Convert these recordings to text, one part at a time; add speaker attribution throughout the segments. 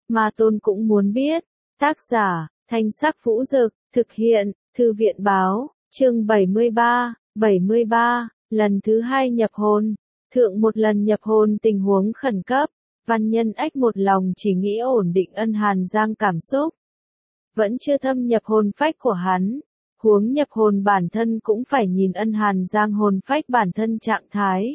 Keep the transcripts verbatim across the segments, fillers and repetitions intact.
Speaker 1: Ma Tôn cũng muốn biết. Tác giả, Thanh Sắc Vũ Dực, thực hiện, Thư viện Báo, chương bảy mươi ba, bảy mươi ba, lần thứ hai nhập hồn. Thượng một lần nhập hồn tình huống khẩn cấp, Văn Nhân Ách một lòng chỉ nghĩ ổn định Ân Hàn Giang cảm xúc. Vẫn chưa thâm nhập hồn phách của hắn, huống nhập hồn bản thân cũng phải nhìn Ân Hàn Giang hồn phách bản thân trạng thái.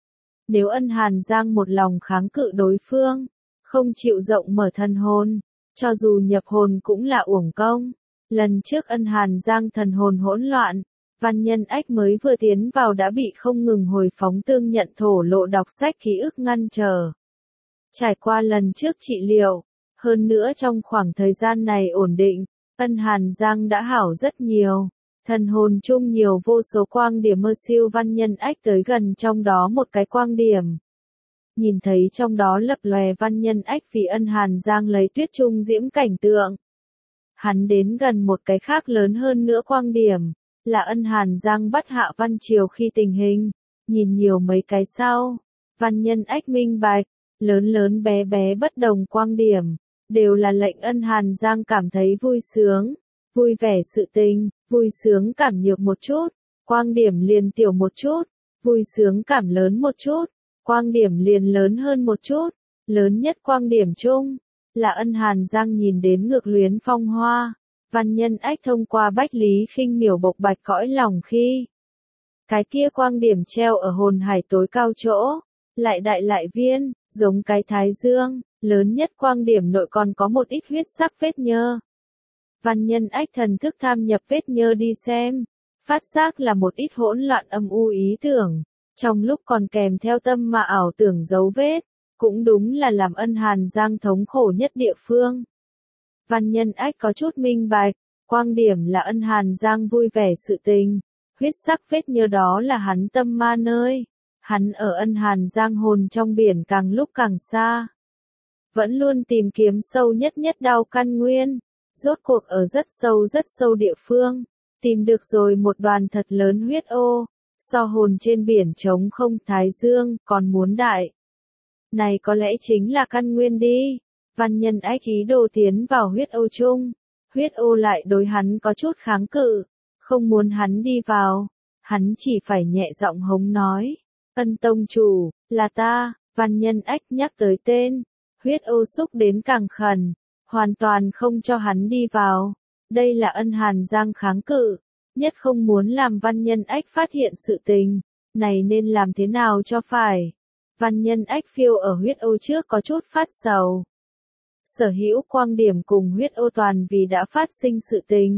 Speaker 1: Nếu Ân Hàn Giang một lòng kháng cự đối phương, không chịu rộng mở thần hồn, cho dù nhập hồn cũng là uổng công. Lần trước Ân Hàn Giang thần hồn hỗn loạn, Văn Nhân Ách mới vừa tiến vào đã bị không ngừng hồi phóng tương nhận thổ lộ đọc sách ký ức ngăn trở. Trải qua lần trước trị liệu, hơn nữa trong khoảng thời gian này ổn định, Ân Hàn Giang đã hảo rất nhiều. Thần hồn chung nhiều vô số quang điểm mơ siêu Văn Nhân Ách tới gần trong đó một cái quang điểm. Nhìn thấy trong đó lập lòe Văn Nhân Ách vì Ân Hàn Giang lấy tuyết trung diễm cảnh tượng. Hắn đến gần một cái khác lớn hơn nữa quang điểm, là Ân Hàn Giang bắt hạ Văn Triều khi tình hình, nhìn nhiều mấy cái sau. Văn Nhân Ách minh bạch, lớn lớn bé bé bất đồng quang điểm, đều là lệnh Ân Hàn Giang cảm thấy vui sướng, vui vẻ sự tình, vui sướng cảm nhược một chút, quang điểm liền tiểu một chút, vui sướng cảm lớn một chút, quang điểm liền lớn hơn một chút, lớn nhất quang điểm chung, là Ân Hàn Giang nhìn đến ngược luyến phong hoa. Văn Nhân Ách thông qua bách lý khinh miểu bộc bạch cõi lòng khi cái kia quang điểm treo ở hồn hải tối cao chỗ, lại đại lại viên, giống cái thái dương, lớn nhất quang điểm nội còn có một ít huyết sắc vết nhơ. Văn Nhân Ách thần thức tham nhập vết nhơ đi xem, phát giác là một ít hỗn loạn âm u ý tưởng, trong lúc còn kèm theo tâm mà ảo tưởng dấu vết, cũng đúng là làm Ân Hàn Giang thống khổ nhất địa phương. Văn Nhân Ách có chút minh bạch, quang điểm là Ân Hàn Giang vui vẻ sự tình, huyết sắc vết nhơ đó là hắn tâm ma nơi, hắn ở Ân Hàn Giang hồn trong biển càng lúc càng xa. Vẫn luôn tìm kiếm sâu nhất nhất đau căn nguyên, rốt cuộc ở rất sâu rất sâu địa phương, tìm được rồi một đoàn thật lớn huyết ô, so hồn trên biển trống không thái dương, còn muốn đại. Này có lẽ chính là căn nguyên đi. Văn Nhân Ách ý đồ tiến vào huyết ô chung, huyết ô lại đối hắn có chút kháng cự, không muốn hắn đi vào, hắn chỉ phải nhẹ giọng hống nói, Ân tông chủ, là ta. Văn Nhân Ách nhắc tới tên, huyết ô xúc đến càng khẩn, hoàn toàn không cho hắn đi vào, đây là Ân Hàn Giang kháng cự, nhất không muốn làm Văn Nhân Ách phát hiện sự tình, này nên làm thế nào cho phải. Văn Nhân Ách phiêu ở huyết ô trước có chút phát sầu. Sở hữu quang điểm cùng huyết ô toàn vì đã phát sinh sự tình.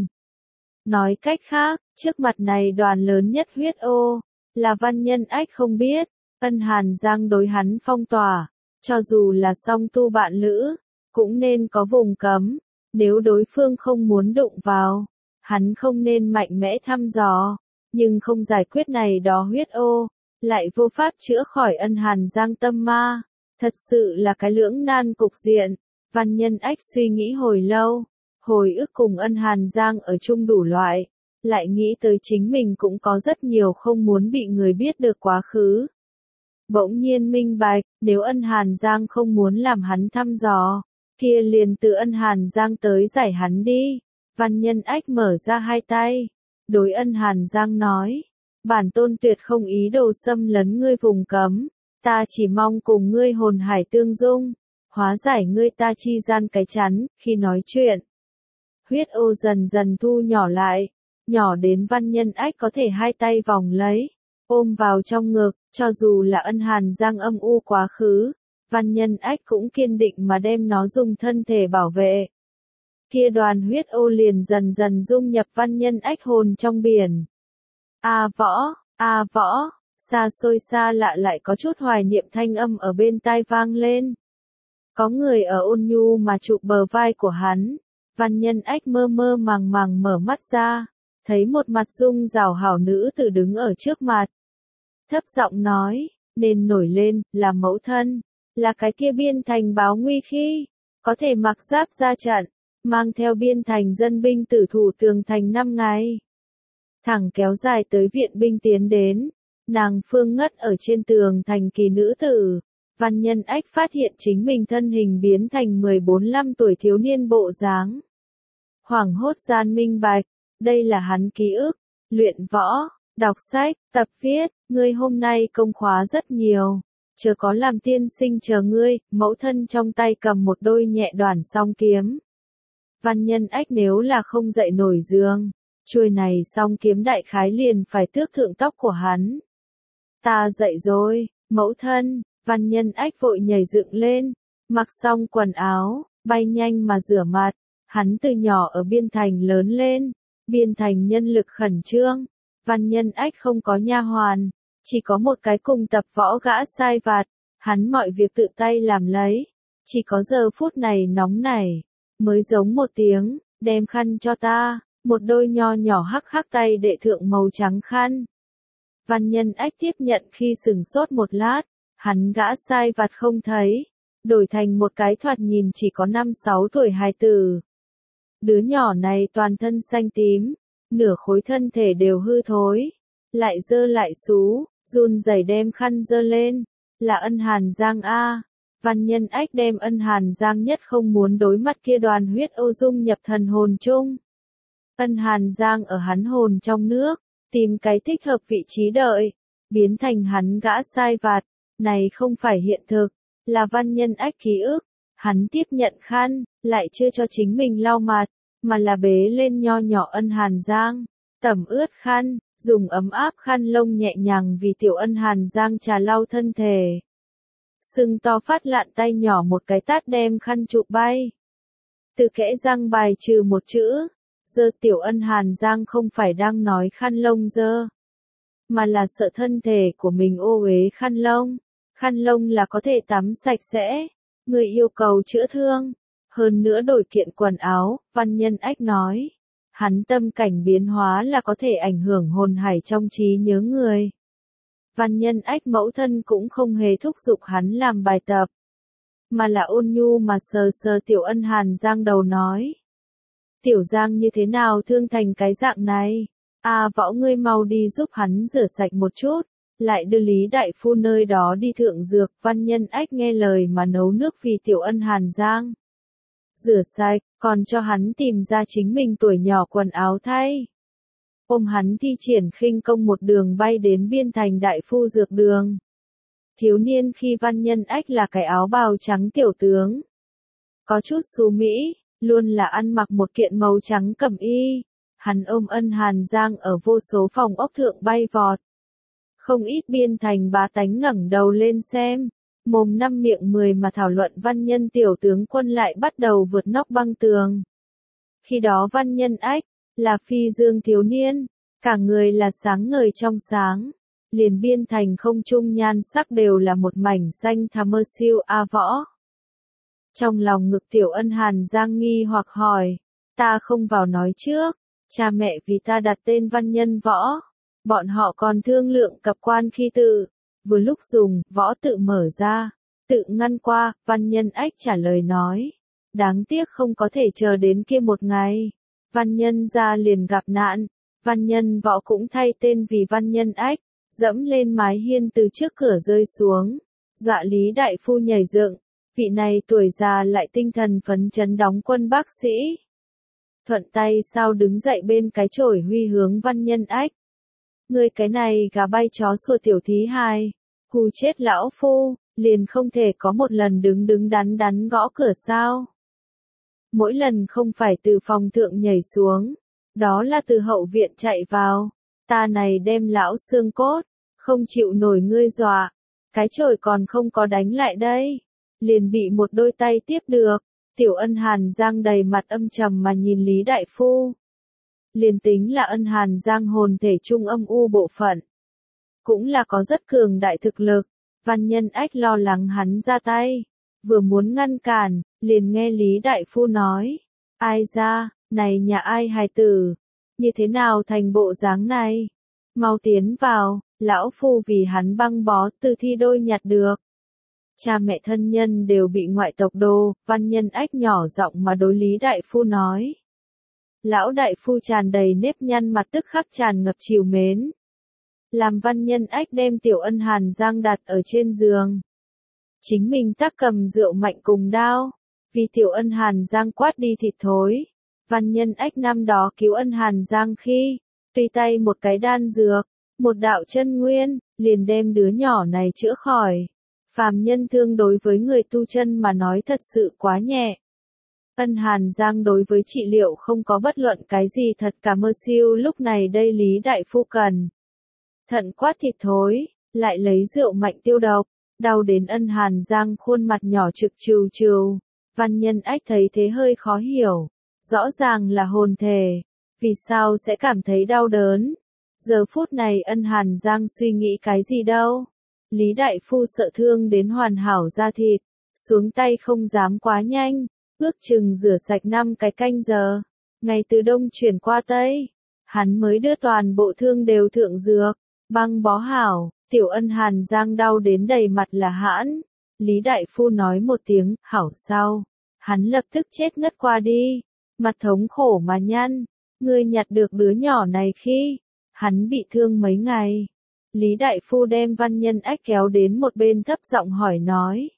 Speaker 1: Nói cách khác, trước mặt này đoàn lớn nhất huyết ô, là Văn Nhân Ách không biết, Ân Hàn Giang đối hắn phong tỏa, cho dù là song tu bạn lữ, cũng nên có vùng cấm, nếu đối phương không muốn đụng vào, hắn không nên mạnh mẽ thăm dò, nhưng không giải quyết này đó huyết ô, lại vô pháp chữa khỏi Ân Hàn Giang tâm ma, thật sự là cái lưỡng nan cục diện. Văn Nhân Ách suy nghĩ hồi lâu, hồi ức cùng Ân Hàn Giang ở chung đủ loại, lại nghĩ tới chính mình cũng có rất nhiều không muốn bị người biết được quá khứ. Bỗng nhiên minh bạch, nếu Ân Hàn Giang không muốn làm hắn thăm dò, kia liền từ Ân Hàn Giang tới giải hắn đi. Văn Nhân Ách mở ra hai tay, đối Ân Hàn Giang nói, bản tôn tuyệt không ý đồ xâm lấn ngươi vùng cấm, ta chỉ mong cùng ngươi hồn hải tương dung, hóa giải ngươi ta chi gian cái chắn, khi nói chuyện. Huyết ô dần dần thu nhỏ lại, nhỏ đến Văn Nhân Ách có thể hai tay vòng lấy, ôm vào trong ngực, cho dù là Ân Hàn Giang âm u quá khứ, Văn Nhân Ách cũng kiên định mà đem nó dùng thân thể bảo vệ. Kia đoàn huyết ô liền dần dần dung nhập Văn Nhân Ách hồn trong biển. A võ, a võ, xa xôi xa lạ lại có chút hoài niệm thanh âm ở bên tai vang lên. Có người ở ôn nhu mà chụp bờ vai của hắn, Văn Nhân Ách mơ mơ màng màng mở mắt ra, thấy một mặt dung rào hảo nữ tử đứng ở trước mặt. Thấp giọng nói, nên nổi lên, là mẫu thân, là cái kia biên thành báo nguy khi, có thể mặc giáp ra trận, mang theo biên thành dân binh tử thủ tường thành năm ngày. Thẳng kéo dài tới viện binh tiến đến, nàng phương ngất ở trên tường thành kỳ nữ tử, Văn Nhân Ách phát hiện chính mình thân hình biến thành mười bốn lăm tuổi thiếu niên bộ dáng. Hoảng hốt gian minh bạch, đây là hắn ký ức, luyện võ, đọc sách, tập viết, ngươi hôm nay công khóa rất nhiều, chờ có làm tiên sinh chờ ngươi, mẫu thân trong tay cầm một đôi nhẹ đoản song kiếm. Văn Nhân Ách nếu là không dậy nổi giường, chuôi này song kiếm đại khái liền phải tước thượng tóc của hắn. Ta dậy rồi, mẫu thân. Văn Nhân Ách vội nhảy dựng lên, mặc xong quần áo, bay nhanh mà rửa mặt. Hắn từ nhỏ ở Biên Thành lớn lên, Biên Thành nhân lực khẩn trương. Văn Nhân Ách không có nha hoàn, chỉ có một cái cùng tập võ gã sai vặt. Hắn mọi việc tự tay làm lấy, chỉ có giờ phút này nóng nảy, mới giống một tiếng, đem khăn cho ta, một đôi nho nhỏ hắc hắc tay đệ thượng màu trắng khăn. Văn Nhân Ách tiếp nhận khi sừng sốt một lát. Hắn gã sai vặt không thấy, đổi thành một cái thoạt nhìn chỉ có năm sáu tuổi hài tử. Đứa nhỏ này toàn thân xanh tím, nửa khối thân thể đều hư thối, lại dơ lại xú, run rẩy đem khăn dơ lên, là Ân Hàn Giang a. Văn Nhân Ách đem Ân Hàn Giang nhất không muốn đối mặt kia đoàn huyết ô dung nhập thần hồn chung. Ân Hàn Giang ở hắn hồn trong nước, tìm cái thích hợp vị trí đợi, biến thành hắn gã sai vặt. Này không phải hiện thực, là Văn Nhân Ách ký ức. Hắn tiếp nhận khăn, lại chưa cho chính mình lau mặt, mà là bế lên nho nhỏ Ân Hàn Giang, tẩm ướt khăn, dùng ấm áp khăn lông nhẹ nhàng vì tiểu Ân Hàn Giang trà lau thân thể. Sưng to phát lạn tay nhỏ một cái tát đem khăn trụ bay. Từ kẽ răng bài trừ một chữ, dơ tiểu Ân Hàn Giang không phải đang nói khăn lông dơ, mà là sợ thân thể của mình ô uế khăn lông. Khăn lông là có thể tắm sạch sẽ, người yêu cầu chữa thương, hơn nữa đổi kiện quần áo, Văn Nhân Ách nói. Hắn tâm cảnh biến hóa là có thể ảnh hưởng hồn hải trong trí nhớ người. Văn Nhân Ách mẫu thân cũng không hề thúc giục hắn làm bài tập, mà là ôn nhu mà sờ sờ tiểu Ân Hàn Giang đầu nói. Tiểu Giang như thế nào thương thành cái dạng này? À võ ngươi mau đi giúp hắn rửa sạch một chút. Lại đưa Lý Đại Phu nơi đó đi thượng dược. Văn Nhân Ách nghe lời mà nấu nước vì tiểu Ân Hàn Giang. Rửa sạch, còn cho hắn tìm ra chính mình tuổi nhỏ quần áo thay. Ôm hắn thi triển khinh công một đường bay đến Biên Thành Đại Phu dược đường. Thiếu niên khi Văn Nhân Ách là cái áo bào trắng tiểu tướng. Có chút xú Mỹ, luôn là ăn mặc một kiện màu trắng cẩm y. Hắn ôm Ân Hàn Giang ở vô số phòng ốc thượng bay vọt. Không ít Biên Thành bá tánh ngẩng đầu lên xem, mồm năm miệng mười mà thảo luận Văn Nhân tiểu tướng quân lại bắt đầu vượt nóc băng tường. Khi đó Văn Nhân Ách, là phi dương thiếu niên, cả người là sáng ngời trong sáng, liền Biên Thành không trung nhan sắc đều là một mảnh xanh thà mơ siêu a võ. Trong lòng ngực tiểu Ân Hàn Giang nghi hoặc hỏi, ta không vào nói trước, cha mẹ vì ta đặt tên Văn Nhân Võ. Bọn họ còn thương lượng cập quan khi tự, vừa lúc dùng, võ tự mở ra, tự ngăn qua, Văn Nhân Ách trả lời nói. Đáng tiếc không có thể chờ đến kia một ngày. Văn Nhân ra liền gặp nạn, Văn Nhân Võ cũng thay tên vì Văn Nhân Ách, dẫm lên mái hiên từ trước cửa rơi xuống, dọa Lý Đại Phu nhảy dựng, vị này tuổi già lại tinh thần phấn chấn đóng quân bác sĩ. Thuận tay sao đứng dậy bên cái chổi huy hướng Văn Nhân Ách. Người cái này gà bay chó sủa tiểu thí hài, hù chết lão phu, liền không thể có một lần đứng đứng đắn đắn gõ cửa sao. Mỗi lần không phải từ phòng thượng nhảy xuống, đó là từ hậu viện chạy vào, ta này đem lão xương cốt, không chịu nổi ngươi dọa, cái chổi còn không có đánh lại đây, liền bị một đôi tay tiếp được, tiểu Ân Hàn Giang đầy mặt âm trầm mà nhìn Lý Đại Phu. Liền tính là Ân Hàn Giang hồn thể trung âm u bộ phận, cũng là có rất cường đại thực lực. Văn Nhân Ách lo lắng hắn ra tay, vừa muốn ngăn cản, liền nghe Lý Đại Phu nói, ai ra, này nhà ai hài tử, như thế nào thành bộ dáng này, mau tiến vào, lão phu vì hắn băng bó từ thi đôi nhặt được. Cha mẹ thân nhân đều bị ngoại tộc đô, Văn Nhân Ách nhỏ giọng mà đối Lý Đại Phu nói. Lão Đại Phu tràn đầy nếp nhăn mặt tức khắc tràn ngập trìu mến. Làm Văn Nhân Ách đem tiểu Ân Hàn Giang đặt ở trên giường. chính mình tác cầm rượu mạnh cùng đao. Vì Tiểu Ân Hàn Giang quát đi thịt thối. Văn Nhân Ách năm đó cứu Ân Hàn Giang khi, tùy tay một cái đan dược, một đạo chân nguyên, liền đem đứa nhỏ này chữa khỏi. Phàm nhân thương đối với người tu chân mà nói thật sự quá nhẹ. Ân Hàn Giang đối với trị liệu không có bất luận cái gì thật cả mơ siêu, lúc này đây Lý Đại Phu cần. Thận quát thịt thối, lại lấy rượu mạnh tiêu độc, đau đến Ân Hàn Giang khuôn mặt nhỏ trực trừu trừu. Văn Nhân Ách thấy thế hơi khó hiểu, rõ ràng là hồn thể, vì sao sẽ cảm thấy đau đớn? Giờ phút này Ân Hàn Giang suy nghĩ cái gì đâu? Lý Đại Phu sợ thương đến hoàn hảo da thịt, xuống tay không dám quá nhanh, ước chừng rửa sạch năm cái canh giờ. Ngày từ đông chuyển qua tây, hắn mới đưa toàn bộ thương đều thượng dược, băng bó hảo. Tiểu Ân Hàn Giang đau đến đầy mặt là hãn. Lý Đại Phu nói một tiếng, hảo sau. Hắn lập tức chết ngất qua đi. Mặt thống khổ mà nhăn. Ngươi nhặt được đứa nhỏ này khi hắn bị thương mấy ngày. Lý Đại Phu đem Văn Nhân Ách kéo đến một bên thấp giọng hỏi nói.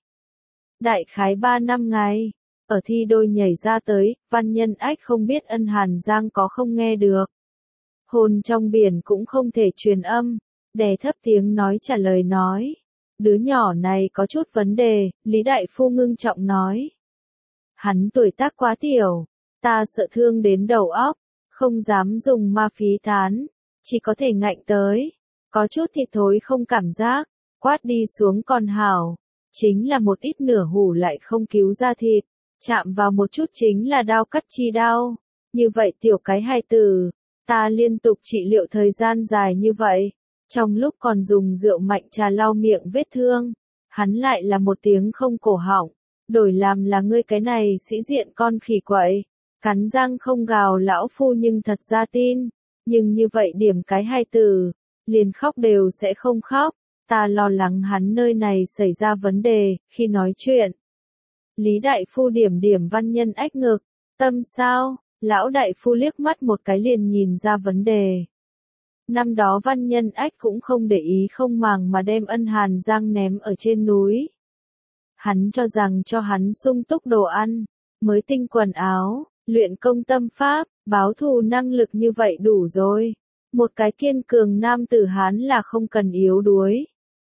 Speaker 1: Đại khái ba năm ngày. Ở thi đôi nhảy ra tới, Văn Nhân Ách không biết Ân Hàn Giang có không nghe được. Hồn trong biển cũng không thể truyền âm. Đè thấp tiếng nói trả lời nói. Đứa nhỏ này có chút vấn đề, Lý Đại Phu ngưng trọng nói. Hắn tuổi tác quá tiểu, ta sợ thương đến đầu óc, không dám dùng ma phí thán, chỉ có thể ngạnh tới. Có chút thịt thối không cảm giác, quát đi xuống còn hảo. Chính là một ít nửa hủ lại không cứu ra thịt, chạm vào một chút chính là đau cắt chi đau. Như vậy tiểu cái hài tử, ta liên tục trị liệu thời gian dài như vậy. Trong lúc còn dùng rượu mạnh trà lau miệng vết thương, hắn lại là một tiếng không cổ họng, đổi làm là ngươi cái này sĩ diện con khỉ quậy, cắn răng không gào lão phu nhưng thật ra tin, nhưng như vậy điểm cái hài tử, liền khóc đều sẽ không khóc, ta lo lắng hắn nơi này xảy ra vấn đề, khi nói chuyện. Lý Đại Phu điểm điểm Văn Nhân Ách ngực, tâm sao, lão Đại Phu liếc mắt một cái liền nhìn ra vấn đề. Năm đó Văn Nhân Ách cũng không để ý không màng mà đem Ân Hàn Giang ném ở trên núi. Hắn cho rằng cho hắn sung túc đồ ăn, mới tinh quần áo, luyện công tâm pháp, báo thù năng lực như vậy đủ rồi. Một cái kiên cường nam tử Hán là không cần yếu đuối.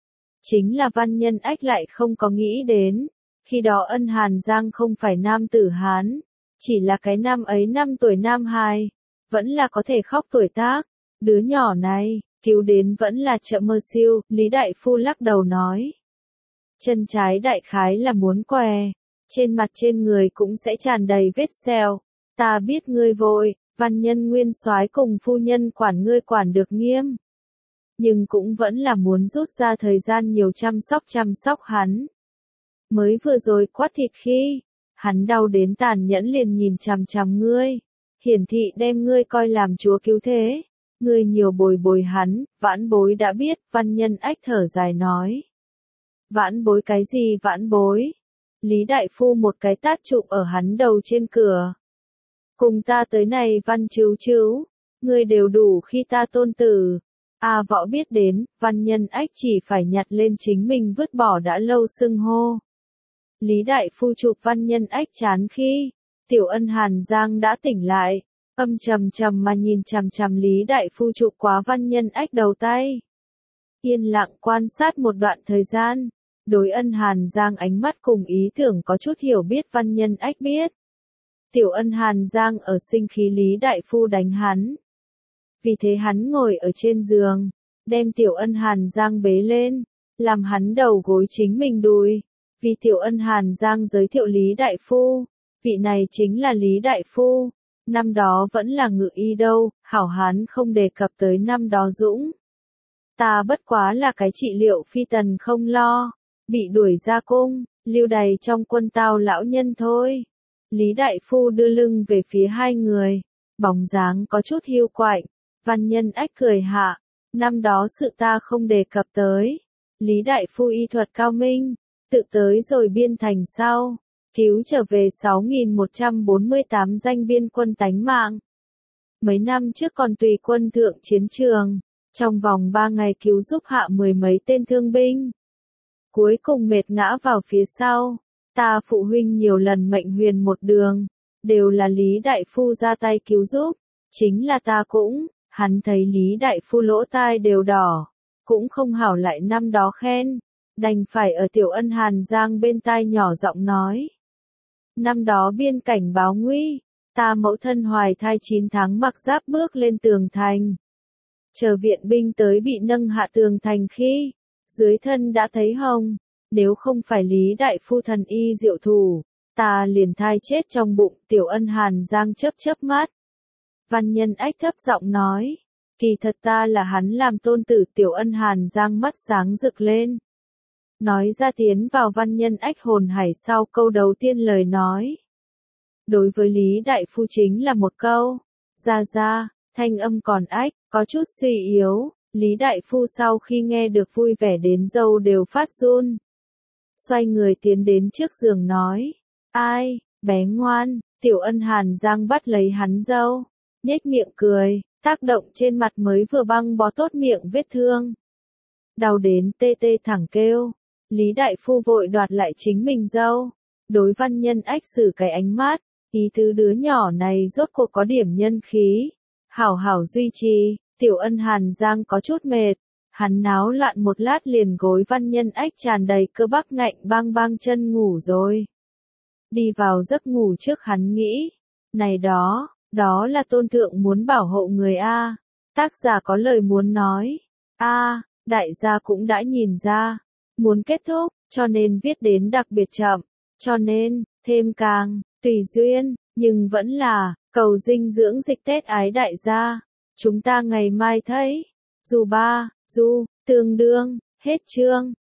Speaker 1: Chính là Văn Nhân Ách lại không có nghĩ đến, khi đó Ân Hàn Giang không phải nam tử Hán, chỉ là cái nam ấy năm tuổi nam hài, vẫn là có thể khóc tuổi tác. Đứa nhỏ này, cứu đến vẫn là chợ mơ siêu, Lý Đại Phu lắc đầu nói. Chân trái đại khái là muốn què, trên mặt trên người cũng sẽ tràn đầy vết sẹo. Ta biết ngươi vội, Văn Nhân Nguyên soái cùng phu nhân quản ngươi quản được nghiêm. Nhưng cũng vẫn là muốn rút ra thời gian nhiều chăm sóc chăm sóc hắn. Mới vừa rồi quát thịt khi, hắn đau đến tàn nhẫn liền nhìn chằm chằm ngươi. Hiển thị đem ngươi coi làm chúa cứu thế. Ngươi nhiều bồi bồi hắn, vãn bối đã biết, Văn Nhân Ách thở dài nói. Vãn bối cái gì vãn bối? Lý Đại Phu một cái tát chụp ở hắn đầu trên cửa. Cùng ta tới này Văn Chứu Chứu, ngươi đều đủ khi ta tôn tử. A Võ biết đến, Văn Nhân Ách chỉ phải nhặt lên chính mình vứt bỏ đã lâu xưng hô. Lý Đại Phu chụp Văn Nhân Ách chán khi, Tiểu Ân Hàn Giang đã tỉnh lại. Âm trầm trầm mà nhìn chằm chằm Lý Đại Phu chụp quá Văn Nhân Ách đầu tay. Yên lặng quan sát một đoạn thời gian, đối Ân Hàn Giang ánh mắt cùng ý tưởng có chút hiểu biết Văn Nhân Ách biết. Tiểu Ân Hàn Giang ở sinh khí Lý Đại Phu đánh hắn. Vì thế hắn ngồi ở trên giường, đem Tiểu Ân Hàn Giang bế lên, làm hắn đầu gối chính mình đùi. Vì Tiểu Ân Hàn Giang giới thiệu Lý Đại Phu, vị này chính là Lý Đại Phu. Năm đó vẫn là ngự y đâu, hảo hán không đề cập tới năm đó dũng. Ta bất quá là cái trị liệu phi tần không lo, bị đuổi ra cung, lưu đày trong quân tao lão nhân thôi. Lý Đại Phu đưa lưng về phía hai người, bóng dáng có chút hiu quạnh, Văn Nhân Ách cười hạ, năm đó sự ta không đề cập tới. Lý Đại Phu y thuật cao minh, tự tới rồi biên thành sau. Cứu trở về sáu nghìn một trăm bốn mươi tám danh biên quân tánh mạng. Mấy năm trước còn tùy quân thượng chiến trường, trong vòng ba ngày cứu giúp hạ mười mấy tên thương binh. cuối cùng mệt ngã vào phía sau. Ta phụ huynh nhiều lần mệnh huyền một đường, đều là Lý Đại Phu ra tay cứu giúp, chính là ta cũng, hắn thấy Lý Đại Phu lỗ tai đều đỏ, cũng không hảo lại năm đó khen, đành phải ở Tiểu Ân Hàn Giang bên tai nhỏ giọng nói. Năm đó biên cảnh báo nguy, ta mẫu thân hoài thai chín tháng mặc giáp bước lên tường thành. Chờ viện binh tới bị nâng hạ tường thành khi, dưới thân đã thấy hồng, nếu không phải Lý Đại Phu thần y diệu thủ, ta liền thai chết trong bụng. Tiểu Ân Hàn Giang chớp chớp mắt. Văn Nhân Ách thấp giọng nói, kỳ thật ta là hắn làm tôn tử. Tiểu Ân Hàn Giang mắt sáng rực lên. Nói ra tiến vào Văn Nhân Ách hồn hải sau câu đầu tiên lời nói. Đối với Lý Đại Phu chính là một câu, ra ra, thanh âm còn ách, có chút suy yếu. Lý Đại Phu sau khi nghe được vui vẻ đến râu đều phát run. Xoay người tiến đến trước giường nói, ai, bé ngoan. Tiểu Ân Hàn Giang bắt lấy hắn râu, nhếch miệng cười, tác động trên mặt mới vừa băng bó tốt miệng vết thương. Đau đến tê tê thẳng kêu. Lý Đại Phu vội đoạt lại chính mình râu, đối Văn Nhân Ách xử cái ánh mắt, ý tứ đứa nhỏ này rốt cuộc có điểm nhân khí, hảo hảo duy trì. Tiểu Ân Hàn Giang có chút mệt, hắn náo loạn một lát liền gối Văn Nhân Ách tràn đầy cơ bắp ngạnh bang bang chân ngủ rồi. Đi vào giấc ngủ trước hắn nghĩ, này đó, đó là tôn thượng muốn bảo hộ người A. Tác giả có lời muốn nói, A, đại gia cũng đã nhìn ra, muốn kết thúc, cho nên viết đến đặc biệt chậm, cho nên, thêm càng, tùy duyên, nhưng vẫn là, cầu dinh dưỡng dịch Tết ái đại gia. Chúng ta ngày mai thấy, dù ba, du, tương đương, hết chương.